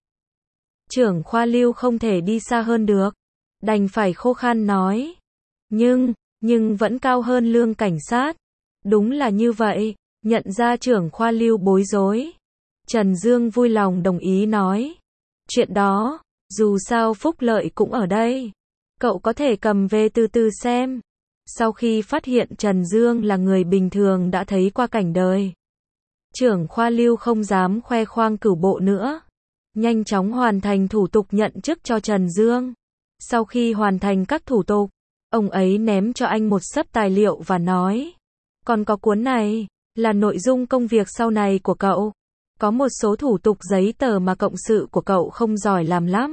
Trưởng khoa Lưu không thể đi xa hơn được. Đành phải khô khan nói. Nhưng, nhưng vẫn cao hơn lương cảnh sát. Đúng là như vậy, nhận ra trưởng khoa Lưu bối rối. Trần Dương vui lòng đồng ý nói. Chuyện đó, dù sao phúc lợi cũng ở đây. Cậu có thể cầm về từ từ xem. Sau khi phát hiện Trần Dương là người bình thường đã thấy qua cảnh đời, trưởng khoa Lưu không dám khoe khoang cửu bộ nữa. Nhanh chóng hoàn thành thủ tục nhận chức cho Trần Dương. Sau khi hoàn thành các thủ tục, ông ấy ném cho anh một xấp tài liệu và nói. Còn có cuốn này, là nội dung công việc sau này của cậu. Có một số thủ tục giấy tờ mà cộng sự của cậu không giỏi làm lắm.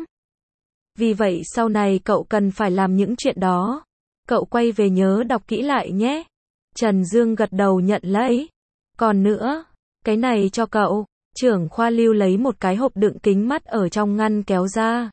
Vì vậy sau này cậu cần phải làm những chuyện đó. Cậu quay về nhớ đọc kỹ lại nhé. Trần Dương gật đầu nhận lấy. Còn nữa, cái này cho cậu. Trưởng khoa Lưu lấy một cái hộp đựng kính mắt ở trong ngăn kéo ra.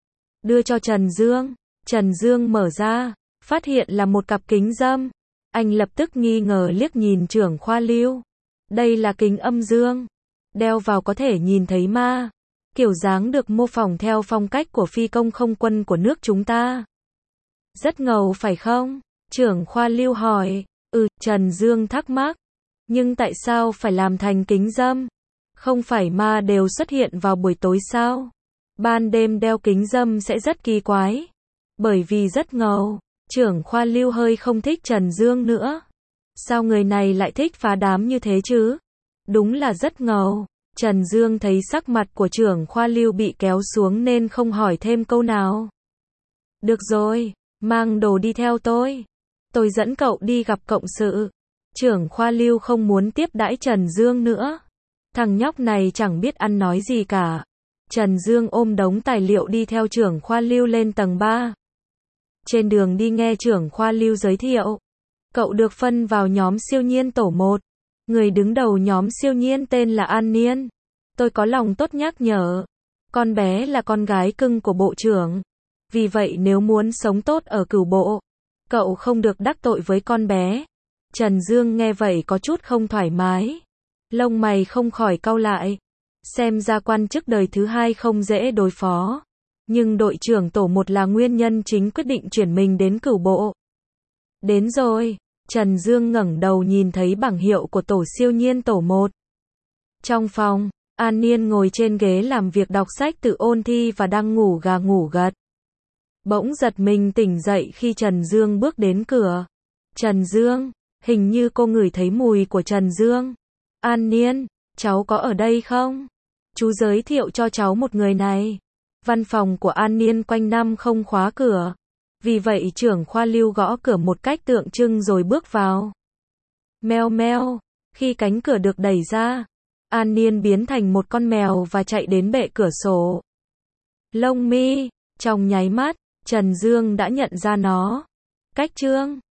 Đưa cho Trần Dương. Trần Dương mở ra, phát hiện là một cặp kính râm. Anh lập tức nghi ngờ liếc nhìn trưởng khoa Lưu. Đây là kính âm dương. Đeo vào có thể nhìn thấy ma. Kiểu dáng được mô phỏng theo phong cách của phi công không quân của nước chúng ta. Rất ngầu phải không? Trưởng khoa Lưu hỏi. Ừ, Trần Dương thắc mắc. Nhưng tại sao phải làm thành kính râm? Không phải ma đều xuất hiện vào buổi tối sao? Ban đêm đeo kính râm sẽ rất kỳ quái. Bởi vì rất ngầu. Trưởng khoa Lưu hơi không thích Trần Dương nữa. Sao người này lại thích phá đám như thế chứ? Đúng là rất ngầu. Trần Dương thấy sắc mặt của trưởng khoa Lưu bị kéo xuống nên không hỏi thêm câu nào. Được rồi, mang đồ đi theo tôi. Tôi dẫn cậu đi gặp cộng sự. Trưởng khoa Lưu không muốn tiếp đãi Trần Dương nữa. Thằng nhóc này chẳng biết ăn nói gì cả. Trần Dương ôm đống tài liệu đi theo trưởng khoa Lưu lên tầng ba. Trên đường đi nghe trưởng khoa Lưu giới thiệu. Cậu được phân vào nhóm siêu nhiên tổ một. Người đứng đầu nhóm siêu nhiên tên là An Niên. Tôi có lòng tốt nhắc nhở. Con bé là con gái cưng của bộ trưởng. Vì vậy nếu muốn sống tốt ở cửu bộ, cậu không được đắc tội với con bé. Trần Dương nghe vậy có chút không thoải mái. Lông mày không khỏi cau lại. Xem ra quan chức đời thứ hai không dễ đối phó. Nhưng đội trưởng tổ một là nguyên nhân chính quyết định chuyển mình đến cửu bộ. Đến rồi. Trần Dương ngẩng đầu nhìn thấy bảng hiệu của tổ siêu nhiên tổ một. Trong phòng, An Niên ngồi trên ghế làm việc đọc sách tự ôn thi và đang ngủ gà ngủ gật. Bỗng giật mình tỉnh dậy khi Trần Dương bước đến cửa. Trần Dương, hình như cô ngửi thấy mùi của Trần Dương. An Niên, cháu có ở đây không? Chú giới thiệu cho cháu một người này. Văn phòng của An Niên quanh năm không khóa cửa. Vì vậy trưởng khoa Lưu gõ cửa một cách tượng trưng rồi bước vào. Meo meo, khi cánh cửa được đẩy ra, An Niên biến thành một con mèo và chạy đến bệ cửa sổ. Lông mi, trong nháy mắt, Trần Dương đã nhận ra nó. Cách trương,